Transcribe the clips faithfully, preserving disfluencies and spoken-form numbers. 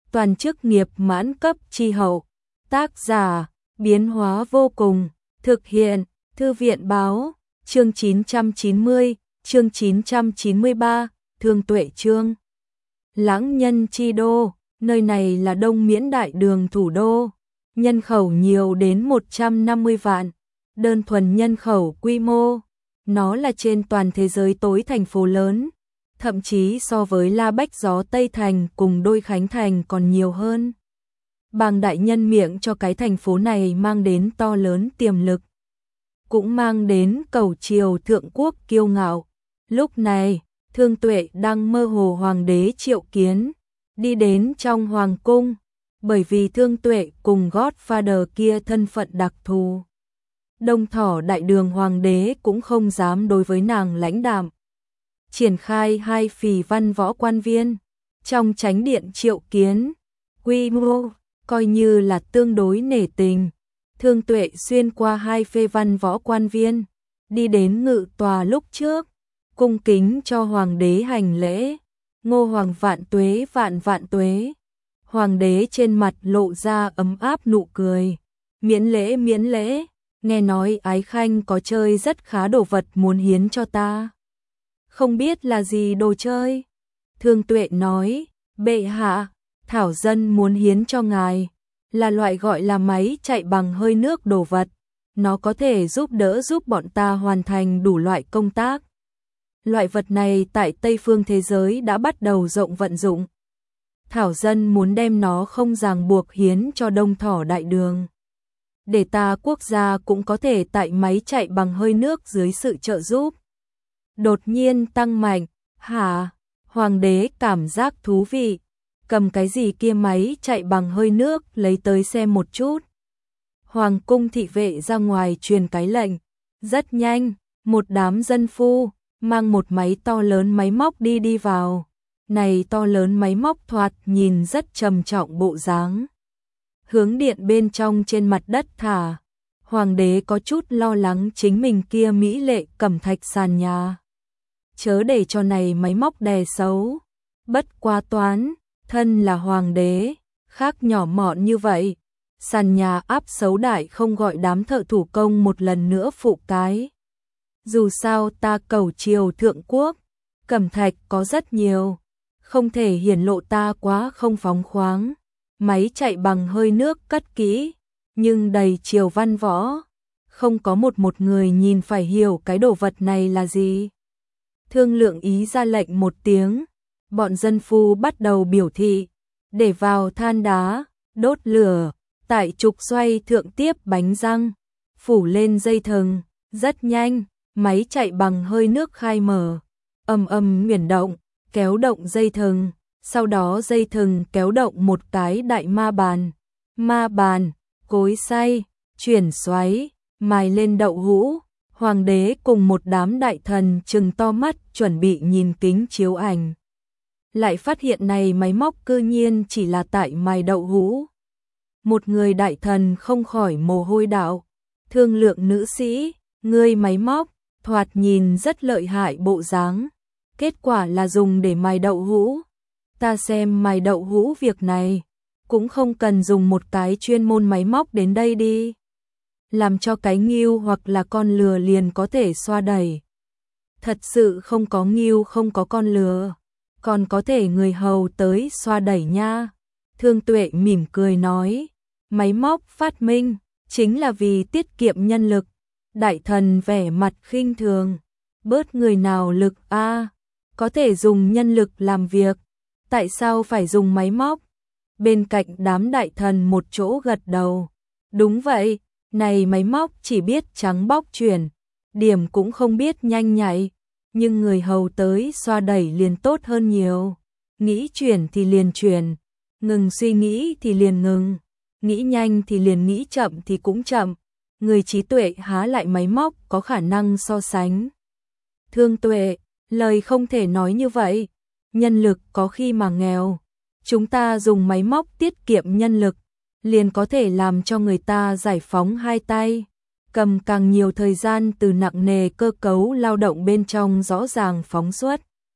toàn chức nghiệp mãn cấp chi hậu. Tác giả, biến hóa vô cùng, thực hiện, Thư viện báo, chương chín trăm chín mươi, chương chín trăm chín mươi ba, Thương Tuệ chương. Lãng nhân chi đô, nơi này là Đông Miễn Đại Đường thủ đô, nhân khẩu nhiều đến một trăm năm mươi vạn, đơn thuần nhân khẩu quy mô, nó là trên toàn thế giới tối thành phố lớn, thậm chí so với La Bách Gió Tây Thành cùng Đôi Khánh Thành còn nhiều hơn. Bàng đại nhân miệng cho cái thành phố này mang đến to lớn tiềm lực, cũng mang đến cầu triều thượng quốc kiêu ngạo. Lúc này, Thương Tuệ đang mơ hồ hoàng đế triệu kiến, đi đến trong hoàng cung, bởi vì Thương Tuệ cùng Godfather kia thân phận đặc thù. Đông Thỏ Đại Đường hoàng đế cũng không dám đối với nàng lãnh đạm. Triển khai hai phì văn võ quan viên, trong chánh điện triệu kiến, quy mô, coi như là tương đối nể tình. Thương Tuệ xuyên qua hai phê văn võ quan viên, đi đến ngự tòa lúc trước, cung kính cho hoàng đế hành lễ. Ngô hoàng vạn tuế vạn vạn tuế. Hoàng đế trên mặt lộ ra ấm áp nụ cười. Miễn lễ miễn lễ, nghe nói Ái Khanh có chơi rất khá đồ vật muốn hiến cho ta. Không biết là gì đồ chơi? Thương Tuệ nói, bệ hạ, thảo dân muốn hiến cho ngài, là loại gọi là máy chạy bằng hơi nước đồ vật. Nó có thể giúp đỡ giúp bọn ta hoàn thành đủ loại công tác. Loại vật này tại Tây phương thế giới đã bắt đầu rộng vận dụng. Thảo dân muốn đem nó không ràng buộc hiến cho Đông Thỏ Đại Đường. Để ta quốc gia cũng có thể tại máy chạy bằng hơi nước dưới sự trợ giúp. Đột nhiên tăng mạnh, hả? Hoàng đế cảm giác thú vị. Cầm cái gì kia máy chạy bằng hơi nước lấy tới xem một chút. Hoàng cung thị vệ ra ngoài truyền cái lệnh. Rất nhanh, một đám dân phu mang một máy to lớn máy móc đi đi vào. Này to lớn máy móc thoạt nhìn rất trầm trọng bộ dáng. Hướng điện bên trong trên mặt đất thả. Hoàng đế có chút lo lắng chính mình kia mỹ lệ cẩm thạch sàn nhà. Chớ để cho này máy móc đè xấu. Bất quá toán, thân là hoàng đế, khác nhỏ mọn như vậy. Sàn nhà áp xấu đại không gọi đám thợ thủ công một lần nữa phụ cái. Dù sao ta cầu triều thượng quốc, cẩm thạch có rất nhiều, không thể hiển lộ ta quá không phóng khoáng. Máy chạy bằng hơi nước cất kỹ, nhưng đầy triều văn võ, không có một một người nhìn phải hiểu cái đồ vật này là gì. Thương Lượng Ý ra lệnh một tiếng, bọn dân phu bắt đầu biểu thị, để vào than đá, đốt lửa, tại trục xoay thượng tiếp bánh răng, phủ lên dây thừng, rất nhanh, máy chạy bằng hơi nước khai mở, ầm ầm chuyển động, kéo động dây thừng, sau đó dây thừng kéo động một cái đại ma bàn, ma bàn, cối xay, chuyển xoáy, mài lên đậu hũ. Hoàng đế cùng một đám đại thần trừng to mắt chuẩn bị nhìn kính chiếu ảnh. Lại phát hiện này máy móc cư nhiên chỉ là tại mài đậu hũ. Một người đại thần không khỏi mồ hôi đạo. Thương Lượng nữ sĩ, ngươi máy móc, thoạt nhìn rất lợi hại bộ dáng. Kết quả là dùng để mài đậu hũ. Ta xem mài đậu hũ việc này, cũng không cần dùng một cái chuyên môn máy móc đến đây đi. Làm cho cái ngưu hoặc là con lừa liền có thể xoa đẩy. Thật sự không có ngưu không có con lừa, còn có thể người hầu tới xoa đẩy nha. Thương Tuệ mỉm cười nói, máy móc phát minh chính là vì tiết kiệm nhân lực. Đại thần vẻ mặt khinh thường, bớt người nào lực a, có thể dùng nhân lực làm việc, tại sao phải dùng máy móc? Bên cạnh đám đại thần một chỗ gật đầu, đúng vậy. Này máy móc chỉ biết trắng bóc chuyển, điểm cũng không biết nhanh nhạy, nhưng người hầu tới xoa đẩy liền tốt hơn nhiều. Nghĩ chuyển thì liền chuyển, ngừng suy nghĩ thì liền ngừng, nghĩ nhanh thì liền nghĩ chậm thì cũng chậm. Người trí tuệ há lại máy móc có khả năng so sánh. Thương Tuệ, lời không thể nói như vậy, nhân lực có khi mà nghèo. Chúng ta dùng máy móc tiết kiệm nhân lực, liền có thể làm cho người ta giải phóng hai tay, cầm càng nhiều thời gian từ nặng nề cơ cấu lao động bên trong rõ ràng phóng xuất.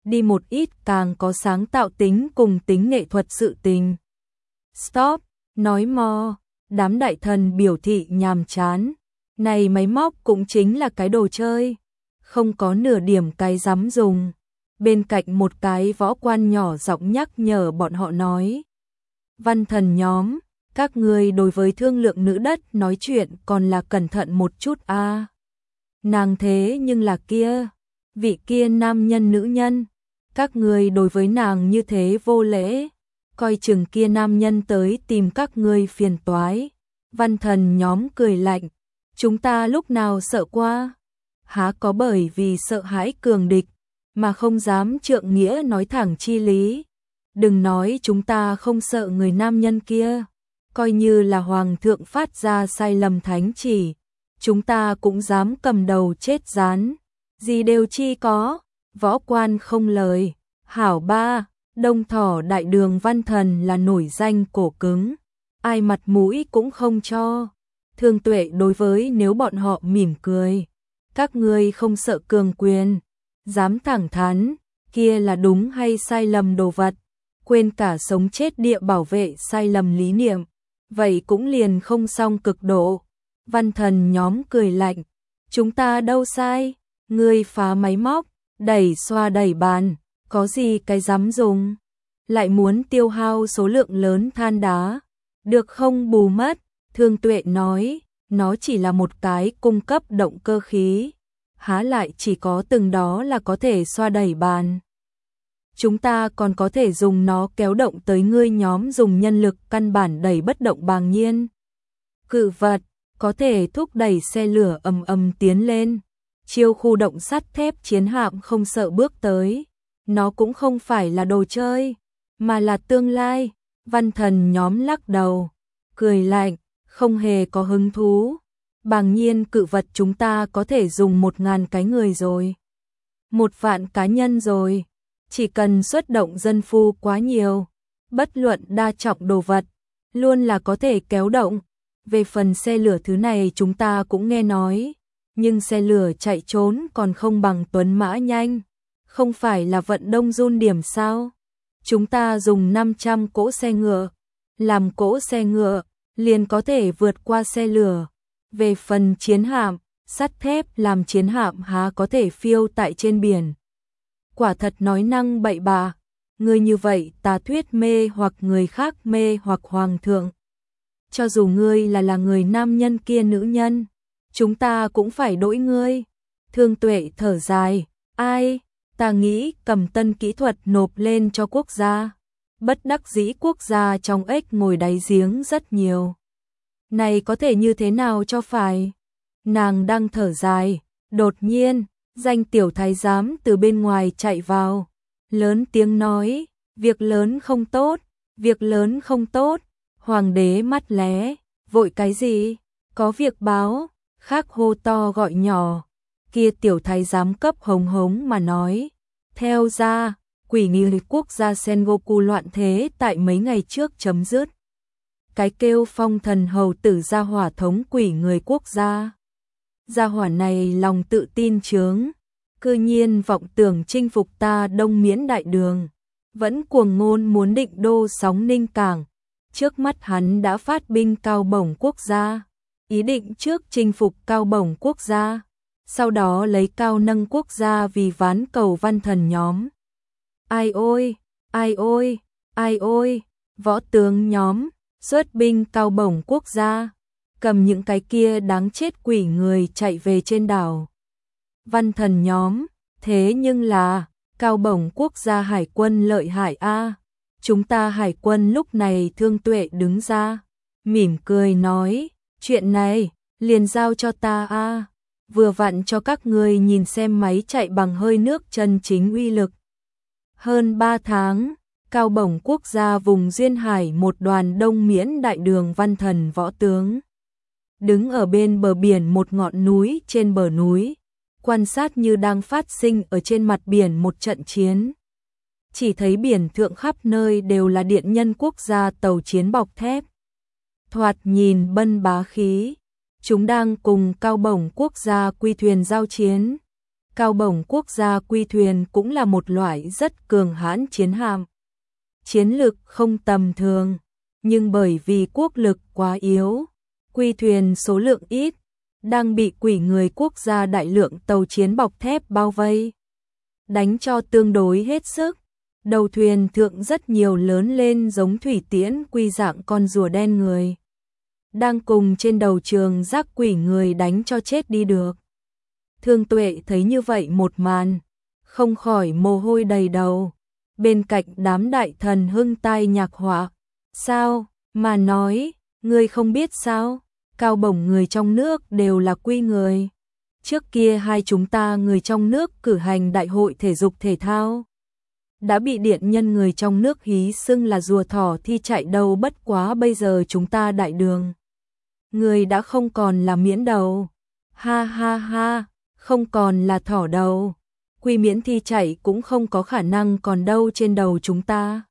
đi một ít càng có sáng tạo tính cùng tính nghệ thuật sự tình. Stop, nói mò, đám đại thần biểu thị nhàm chán. Này máy móc cũng chính là cái đồ chơi, không có nửa điểm cái dám dùng. Bên cạnh một cái võ quan nhỏ giọng nhắc nhở bọn họ nói. Văn thần nhóm, các ngươi đối với thương lượng nữ đất nói chuyện còn là cẩn thận một chút a. À. Nàng thế nhưng là kia, vị kia nam nhân nữ nhân, các ngươi đối với nàng như thế vô lễ, coi chừng kia nam nhân tới tìm các ngươi phiền toái. Văn thần nhóm cười lạnh, chúng ta lúc nào sợ qua? Há có bởi vì sợ hãi cường địch mà không dám trượng nghĩa nói thẳng chi lý. Đừng nói chúng ta không sợ người nam nhân kia, coi như là hoàng thượng phát ra sai lầm thánh chỉ, chúng ta cũng dám cầm đầu chết rán. Gì đều chi có, võ quan không lời. Hảo ba, Đông Thỏ đại đường văn thần là nổi danh cổ cứng, ai mặt mũi cũng không cho. Thương Tuệ đối với nếu bọn họ mỉm cười, các ngươi không sợ cường quyền, dám thẳng thắn, kia là đúng hay sai lầm đồ vật, quên cả sống chết địa bảo vệ sai lầm lý niệm, vậy cũng liền không xong cực độ. Văn thần nhóm cười lạnh, chúng ta đâu sai, ngươi phá máy móc, đẩy xoa đẩy bàn, có gì cái dám dùng, lại muốn tiêu hao số lượng lớn than đá, được không bù mất. Thương Tuệ nói, nó chỉ là một cái cung cấp động cơ khí, há lại chỉ có từng đó là có thể xoa đẩy bàn. Chúng ta còn có thể dùng nó kéo động tới ngươi nhóm dùng nhân lực căn bản đẩy bất động bàng nhiên. Cự vật, có thể thúc đẩy xe lửa ầm ầm tiến lên. Chiêu khu động sắt thép chiến hạm không sợ bước tới. Nó cũng không phải là đồ chơi, mà là tương lai. Văn thần nhóm lắc đầu, cười lạnh, không hề có hứng thú. Bàng nhiên cự vật chúng ta có thể dùng một ngàn cái người rồi. Một vạn cá nhân rồi. Chỉ cần xuất động dân phu quá nhiều, bất luận đa trọng đồ vật, luôn là có thể kéo động. Về phần xe lửa thứ này chúng ta cũng nghe nói, nhưng xe lửa chạy trốn còn không bằng tuấn mã nhanh. Không phải là vận đông run điểm sao? Chúng ta dùng năm trăm cỗ xe ngựa, làm cỗ xe ngựa, liền có thể vượt qua xe lửa. Về phần chiến hạm, sắt thép làm chiến hạm há có thể phiêu tại trên biển. Quả thật nói năng bậy bạ, người như vậy tà thuyết mê hoặc người khác mê hoặc hoàng thượng. Cho dù ngươi là là người nam nhân kia nữ nhân, chúng ta cũng phải đổi ngươi. Thương Tuệ thở dài, ai, ta nghĩ cầm tân kỹ thuật nộp lên cho quốc gia. Bất đắc dĩ quốc gia trong ếch ngồi đáy giếng rất nhiều. Này có thể như thế nào cho phải? Nàng đang thở dài, đột nhiên, danh tiểu thái giám từ bên ngoài chạy vào, lớn tiếng nói, việc lớn không tốt, việc lớn không tốt. Hoàng đế mắt lé, vội cái gì? Có việc báo, khác hô to gọi nhỏ. Kia tiểu thái giám cấp hống hống mà nói, theo ra, quỷ nghi quốc gia Sengoku loạn thế tại mấy ngày trước chấm dứt. Cái kêu phong thần hầu tử gia hỏa thống quỷ người quốc gia. Gia hỏa này lòng tự tin chướng, cư nhiên vọng tưởng chinh phục ta Đông Miễn đại đường, vẫn cuồng ngôn muốn định đô sóng Ninh Cảng. Trước mắt hắn đã phát binh Cao Bổng quốc gia, ý định trước chinh phục Cao Bổng quốc gia, sau đó lấy Cao Nâng quốc gia vì ván cầu văn thần nhóm. Ai ôi, ai ôi, ai ôi, võ tướng nhóm, xuất binh Cao Bổng quốc gia, cầm những cái kia đáng chết quỷ người chạy về trên đảo. Văn thần nhóm, thế nhưng là, Cao Bổng quốc gia hải quân lợi hại a. Chúng ta hải quân lúc này Thương Tuệ đứng ra, mỉm cười nói, chuyện này, liền giao cho ta a, vừa vặn cho các ngươi nhìn xem máy chạy bằng hơi nước chân chính uy lực. Hơn ba tháng, Cao Bổng quốc gia vùng Duyên Hải một đoàn Đông Miễn đại đường văn thần võ tướng. Đứng ở bên bờ biển một ngọn núi trên bờ núi, quan sát như đang phát sinh ở trên mặt biển một trận chiến. Chỉ thấy biển thượng khắp nơi đều là điện nhân quốc gia tàu chiến bọc thép. Thoạt nhìn bân bá khí, chúng đang cùng Cao Bổng quốc gia quy thuyền giao chiến. Cao bổng quốc gia quy thuyền cũng là một loại rất cường hãn chiến hạm. Chiến lực không tầm thường, nhưng bởi vì quốc lực quá yếu, quy thuyền số lượng ít, đang bị quỷ người quốc gia đại lượng tàu chiến bọc thép bao vây. Đánh cho tương đối hết sức, đầu thuyền thượng rất nhiều lớn lên giống thủy tiễn quy dạng con rùa đen người. Đang cùng trên đầu trường giác quỷ người đánh cho chết đi được. Thương Tuệ thấy như vậy một màn, không khỏi mồ hôi đầy đầu. Bên cạnh đám đại thần hưng tai nhạc họa. Sao, mà nói, ngươi không biết sao, cao bổng người trong nước đều là quy người. Trước kia hai chúng ta người trong nước cử hành đại hội thể dục thể thao. Đã bị điện nhân người trong nước hí xưng là rùa thỏ thi chạy đâu, bất quá bây giờ chúng ta đại đường. Người đã không còn là miễn đầu. Ha ha ha, không còn là thỏ đầu. Quy miễn thi chạy cũng không có khả năng còn đâu trên đầu chúng ta.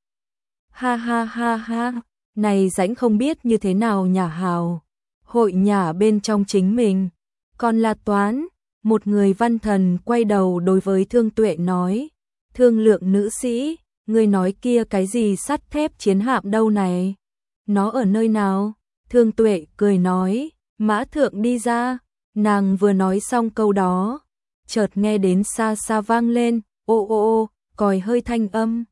Ha ha ha ha, này rãnh không biết như thế nào nhả hào. Hội nhả bên trong chính mình. Còn là toán, một người văn thần quay đầu đối với Thương Tuệ nói. Thương lượng nữ sĩ, người nói kia cái gì sắt thép chiến hạm đâu này? Nó ở nơi nào? Thương Tuệ cười nói, mã thượng đi ra. Nàng vừa nói xong câu đó, chợt nghe đến xa xa vang lên, ô ô ô, còi hơi thanh âm.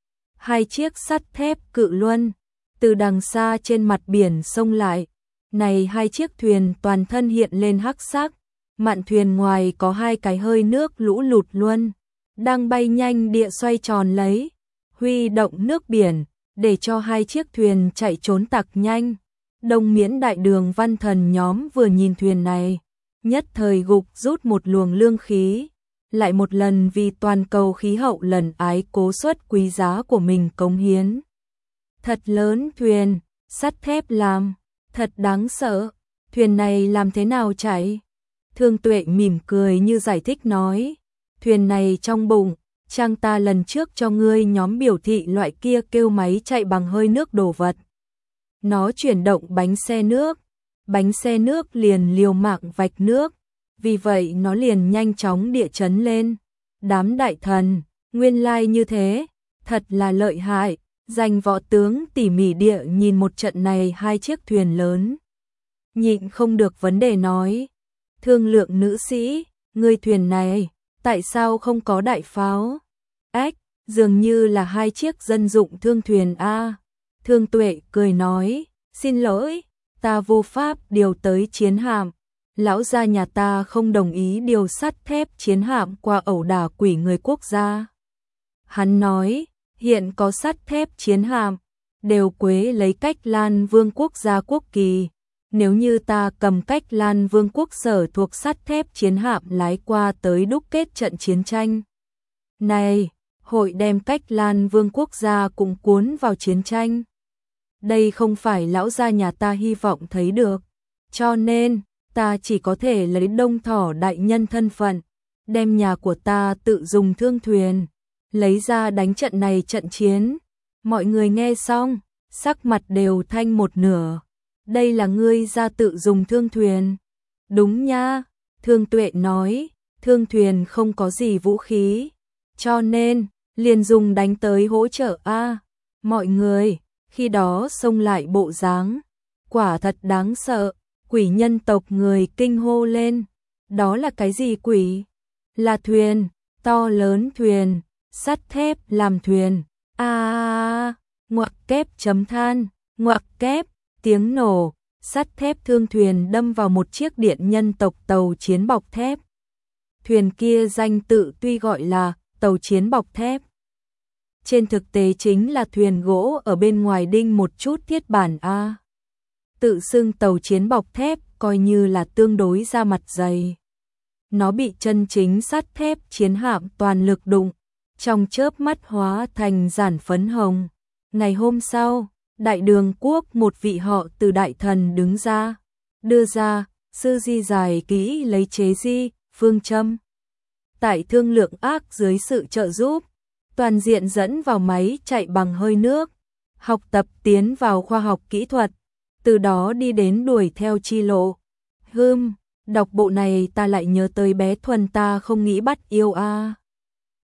Hai chiếc sắt thép cự luân, từ đằng xa trên mặt biển xông lại. Này hai chiếc thuyền toàn thân hiện lên hắc sắc, mạn thuyền ngoài có hai cái hơi nước lũ lụt luân, đang bay nhanh địa xoay tròn lấy, huy động nước biển, để cho hai chiếc thuyền chạy trốn tặc nhanh. Đông Miễn đại đường văn thần nhóm vừa nhìn thuyền này, nhất thời gục rút một luồng lương khí, lại một lần vì toàn cầu khí hậu lần ái cố suất quý giá của mình cống hiến. Thật lớn thuyền, sắt thép làm, thật đáng sợ, thuyền này làm thế nào chạy? Thương Tuệ mỉm cười như giải thích nói, thuyền này trong bụng, trang ta lần trước cho ngươi nhóm biểu thị loại kia kêu máy chạy bằng hơi nước đồ vật. Nó chuyển động bánh xe nước, bánh xe nước liền liều mạng vạch nước, vì vậy nó liền nhanh chóng địa chấn lên. Đám đại thần, nguyên lai như thế, thật là lợi hại, danh võ tướng tỉ mỉ địa nhìn một trận này hai chiếc thuyền lớn. Nhịn không được vấn đề nói, thương lượng nữ sĩ, ngươi thuyền này, tại sao không có đại pháo? Ách, dường như là hai chiếc dân dụng thương thuyền A. Thương Tuệ cười nói, xin lỗi, ta vô pháp điều tới chiến hạm. Lão gia nhà ta không đồng ý điều sắt thép chiến hạm qua ẩu đả quỷ người quốc gia. Hắn nói, hiện có sắt thép chiến hạm, đều quế lấy Cách Lan Vương quốc gia quốc kỳ. Nếu như ta cầm Cách Lan Vương quốc sở thuộc sắt thép chiến hạm lái qua tới đúc kết trận chiến tranh. Này, hội đem Cách Lan Vương quốc gia cũng cuốn vào chiến tranh. Đây không phải lão gia nhà ta hy vọng thấy được, cho nên ta chỉ có thể lấy Đông Thỏ đại nhân thân phận, đem nhà của ta tự dùng thương thuyền, lấy ra đánh trận này trận chiến. Mọi người nghe xong, sắc mặt đều thanh một nửa. Đây là ngươi ra tự dùng thương thuyền. Đúng nha, Thương Tuệ nói, thương thuyền không có gì vũ khí, cho nên liền dùng đánh tới hỗ trợ a. Mọi người khi đó xông lại bộ dáng, quả thật đáng sợ. Quỷ nhân tộc người kinh hô lên, đó là cái gì quỷ? Là thuyền, to lớn thuyền, sắt thép làm thuyền. A à, ngoặc kép chấm than, ngoặc kép, tiếng nổ, sắt thép thương thuyền đâm vào một chiếc điện nhân tộc tàu chiến bọc thép. Thuyền kia danh tự tuy gọi là tàu chiến bọc thép, trên thực tế chính là thuyền gỗ ở bên ngoài đinh một chút thiết bản A. Tự xưng tàu chiến bọc thép coi như là tương đối ra mặt dày. Nó bị chân chính sắt thép chiến hạm toàn lực đụng, trong chớp mắt hóa thành giản phấn hồng. Ngày hôm sau, đại đường quốc một vị họ từ đại thần đứng ra, đưa ra sư di giải kỹ lấy chế di, phương châm. Tại thương lượng ác dưới sự trợ giúp, toàn diện dẫn vào máy chạy bằng hơi nước, học tập tiến vào khoa học kỹ thuật, từ đó đi đến đuổi theo chi lộ. Hưm, Đọc bộ này ta lại nhớ tới bé Thuần ta không nghĩ bắt yêu a.